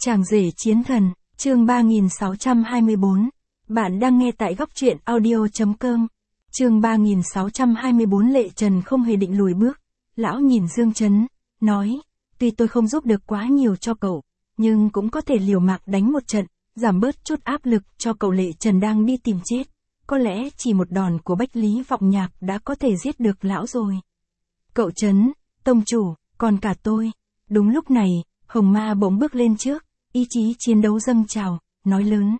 Chàng rể chiến thần, chương 3624. Bạn đang nghe tại góc truyện audio.com. Chương 3624. Lệ Trần không hề định lùi bước. Lão nhìn Dương Chấn, nói, tuy tôi không giúp được quá nhiều cho cậu, nhưng cũng có thể liều mạng đánh một trận, giảm bớt chút áp lực cho cậu. Lệ Trần đang đi tìm chết. Có lẽ chỉ một đòn của Bách Lý Vọng Nhạc đã có thể giết được lão rồi. Cậu Trấn, tông chủ, còn cả tôi. Đúng lúc này, Hồng Ma bỗng bước lên trước, ý chí chiến đấu dâng trào, nói lớn.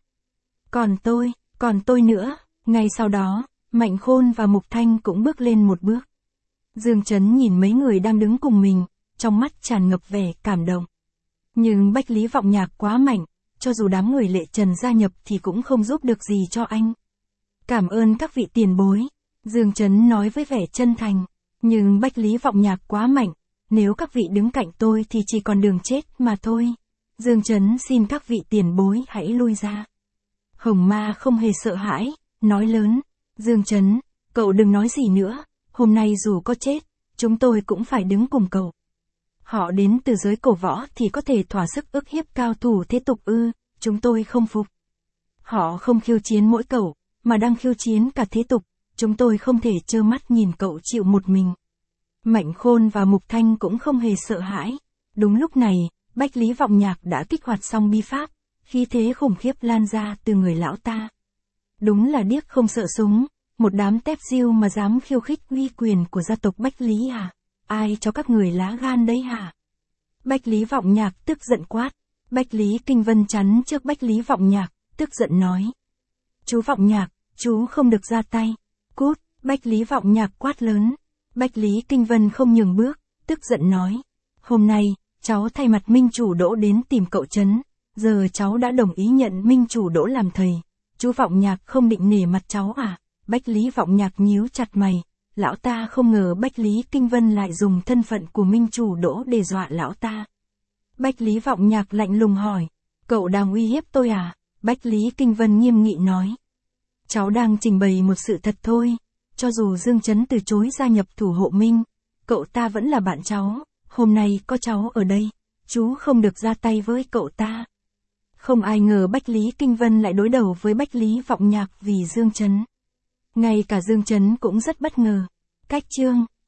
Còn tôi nữa. Ngay sau đó, Mạnh Khôn và Mục Thanh cũng bước lên một bước. Dương Chấn nhìn mấy người đang đứng cùng mình, trong mắt tràn ngập vẻ cảm động. Nhưng Bách Lý Vọng Nhạc quá mạnh, cho dù đám người Lệ Trần gia nhập thì cũng không giúp được gì cho anh. Cảm ơn các vị tiền bối, Dương Chấn nói với vẻ chân thành. Nhưng Bách Lý Vọng Nhạc quá mạnh, nếu các vị đứng cạnh tôi thì chỉ còn đường chết mà thôi. Dương Chấn xin các vị tiền bối hãy lui ra. Hồng Ma không hề sợ hãi, nói lớn. Dương Chấn, cậu đừng nói gì nữa, hôm nay dù có chết, chúng tôi cũng phải đứng cùng cậu. Họ đến từ giới cổ võ thì có thể thỏa sức ức hiếp cao thủ thế tục ư? Chúng tôi không phục. Họ không khiêu chiến mỗi cậu, mà đang khiêu chiến cả thế tục, chúng tôi không thể trơ mắt nhìn cậu chịu một mình. Mạnh Khôn và Mục Thanh cũng không hề sợ hãi. Đúng lúc này, Bách Lý Vọng Nhạc đã kích hoạt xong bi pháp, khí thế khủng khiếp lan ra từ người lão ta. Đúng là điếc không sợ súng, một đám tép diêu mà dám khiêu khích uy quyền của gia tộc Bách Lý à? Ai cho các người lá gan đấy hả? Bách Lý Vọng Nhạc tức giận quát. Bách Lý Kinh Vân chắn trước Bách Lý Vọng Nhạc, tức giận nói. Chú Vọng Nhạc, chú không được ra tay. Cút, Bách Lý Vọng Nhạc quát lớn. Bách Lý Kinh Vân không nhường bước, tức giận nói. Hôm nay, cháu thay mặt Minh Chủ Đỗ đến tìm cậu Trấn. Giờ cháu đã đồng ý nhận Minh Chủ Đỗ làm thầy. Chú Vọng Nhạc không định nể mặt cháu à? Bách Lý Vọng Nhạc nhíu chặt mày. Lão ta không ngờ Bách Lý Kinh Vân lại dùng thân phận của Minh Chủ Đỗ để dọa lão ta. Bách Lý Vọng Nhạc lạnh lùng hỏi. Cậu đang uy hiếp tôi à? Bách Lý Kinh Vân nghiêm nghị nói. Cháu đang trình bày một sự thật thôi. Cho dù Dương Chấn từ chối gia nhập thủ hộ Minh, cậu ta vẫn là bạn cháu. Hôm nay có cháu ở đây, chú không được ra tay với cậu ta. Không ai ngờ Bách Lý Kinh Vân lại đối đầu với Bách Lý Vọng Nhạc vì Dương Chấn. Ngay cả Dương Chấn cũng rất bất ngờ. Cách chương